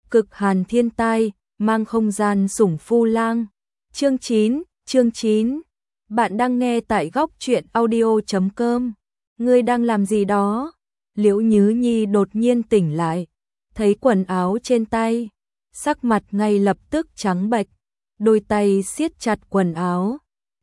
Cực hàn thiên tai, mang không gian sủng phu lang. Chương 9. Bạn đang nghe tại góc truyện audio.com. Ngươi đang làm gì đó? Liễu Nhứ Nhi đột nhiên tỉnh lại, thấy quần áo trên tay, sắc mặt ngay lập tức trắng bệch, đôi tay siết chặt quần áo.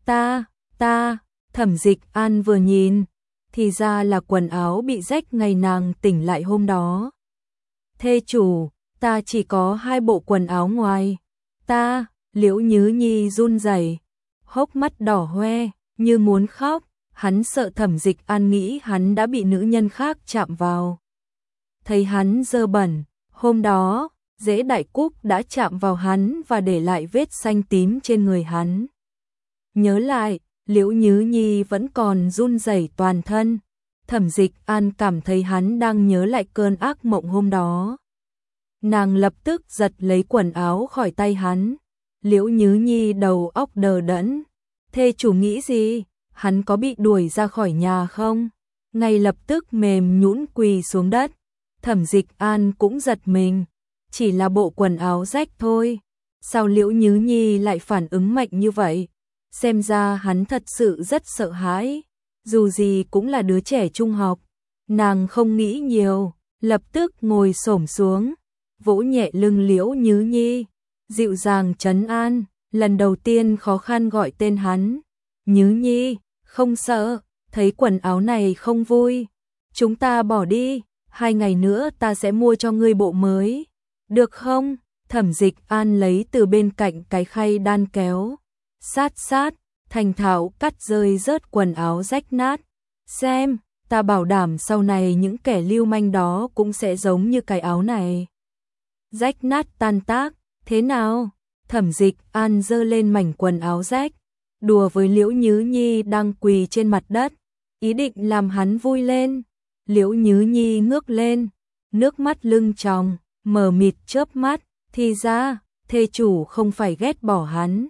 Ta, Thẩm Dịch An vừa nhìn, thì ra là quần áo bị rách ngày nàng tỉnh lại hôm đó. Thê chủ, ta chỉ có 2 bộ quần áo ngoài. Liễu Nhứ Nhi run rẩy, hốc mắt đỏ hoe, như muốn khóc, hắn sợ Thẩm Dịch An nghĩ hắn đã bị nữ nhân khác chạm vào. Thấy hắn dơ bẩn, hôm đó, Dễ Đại Cúc đã chạm vào hắn và để lại vết xanh tím trên người hắn. Nhớ lại, Liễu Nhứ Nhi vẫn còn run rẩy toàn thân. Thẩm Dịch An cảm thấy hắn đang nhớ lại cơn ác mộng hôm đó. Nàng lập tức giật lấy quần áo khỏi tay hắn. Liễu Nhứ Nhi đầu óc đờ đẫn. Thê chủ nghĩ gì? Hắn có bị đuổi ra khỏi nhà không? Ngay lập tức mềm nhũn quỳ xuống đất. Thẩm Dịch An cũng giật mình. Chỉ là bộ quần áo rách thôi. Sao Liễu Nhứ Nhi lại phản ứng mạnh như vậy? Xem ra hắn thật sự rất sợ hãi. Dù gì cũng là đứa trẻ trung học. Nàng không nghĩ nhiều, lập tức ngồi xổm xuống, vỗ nhẹ lưng Liễu Nhứ Nhi, dịu dàng trấn an, lần đầu tiên khó khăn gọi tên hắn. Nhứ Nhi, không sợ, thấy quần áo này không vui. Chúng ta bỏ đi, 2 ngày nữa ta sẽ mua cho ngươi bộ mới. Được không? Thẩm Dịch An lấy từ bên cạnh cái khay đan kéo. Sát, thành thạo cắt rơi rớt quần áo rách nát. Xem, ta bảo đảm sau này những kẻ lưu manh đó cũng sẽ giống như cái áo này. Rách nát tan tác, thế nào? Thẩm Dịch An giơ lên mảnh quần áo rách, đùa với Liễu Nhứ Nhi đang quỳ trên mặt đất, ý định làm hắn vui lên. Liễu Nhứ Nhi ngước lên, nước mắt lưng tròng, mờ mịt chớp mắt, thì ra, thê chủ không phải ghét bỏ hắn,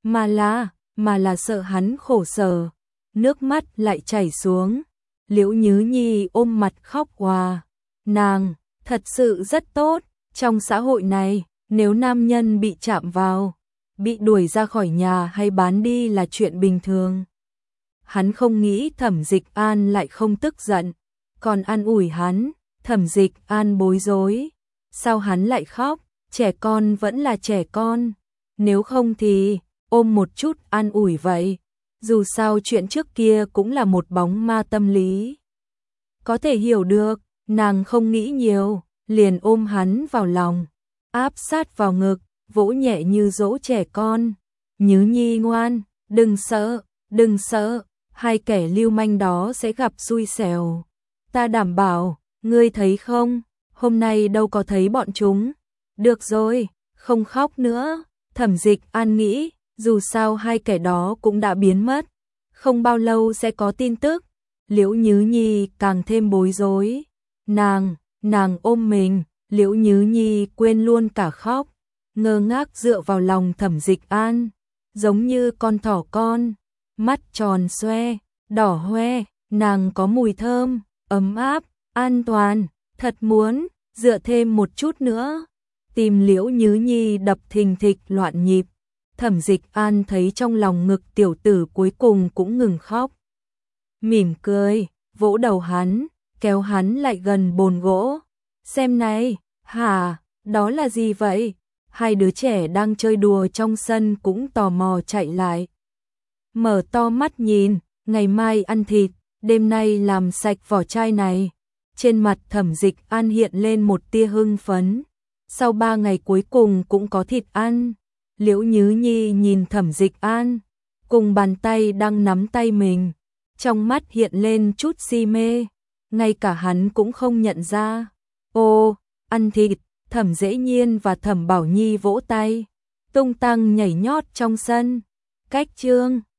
mà là sợ hắn khổ sở. Nước mắt lại chảy xuống. Liễu Nhứ Nhi ôm mặt khóc òa. Nàng, thật sự rất tốt. Trong xã hội này, nếu nam nhân bị chạm vào, bị đuổi ra khỏi nhà hay bán đi là chuyện bình thường. Hắn không nghĩ Thẩm Dịch An lại không tức giận, còn an ủi hắn. Thẩm Dịch An bối rối. Sao hắn lại khóc? Trẻ con vẫn là trẻ con. Nếu không thì ôm một chút an ủi vậy. Dù sao chuyện trước kia cũng là một bóng ma tâm lý. Có thể hiểu được, nàng không nghĩ nhiều, liền ôm hắn vào lòng, áp sát vào ngực, vỗ nhẹ như dỗ trẻ con. Nhứ Nhi ngoan, đừng sợ, 2 kẻ lưu manh đó sẽ gặp xui xẻo. Ta đảm bảo, ngươi thấy không, hôm nay đâu có thấy bọn chúng. Được rồi, không khóc nữa. Thẩm Dịch An nghĩ, dù sao 2 kẻ đó cũng đã biến mất, không bao lâu sẽ có tin tức. Liễu Nhứ Nhi càng thêm bối rối. Nàng ôm mình, Liễu Nhứ Nhi quên luôn cả khóc, ngơ ngác dựa vào lòng Thẩm Dịch An, giống như con thỏ con, mắt tròn xoe, đỏ hoe. Nàng có mùi thơm, ấm áp, an toàn, thật muốn dựa thêm một chút nữa. Tim Liễu Nhứ Nhi đập thình thịch loạn nhịp. Thẩm Dịch An thấy trong lòng ngực tiểu tử cuối cùng cũng ngừng khóc. Mỉm cười, vỗ đầu hắn, kéo hắn lại gần bồn gỗ. Xem này, hả, đó là gì vậy? 2 đứa trẻ đang chơi đùa trong sân cũng tò mò chạy lại. Mở to mắt nhìn, ngày mai ăn thịt, đêm nay làm sạch vỏ chai này. Trên mặt Thẩm Dịch An hiện lên một tia hưng phấn. Sau 3 ngày cuối cùng cũng có thịt ăn. Liễu Nhứ Nhi nhìn Thẩm Dịch An, cùng bàn tay đang nắm tay mình, trong mắt hiện lên chút si mê, ngay cả hắn cũng không nhận ra. Ô, ăn thịt. Thẩm Dễ Nhiên và Thẩm Bảo Nhi vỗ tay, tung tăng nhảy nhót trong sân. Cách chương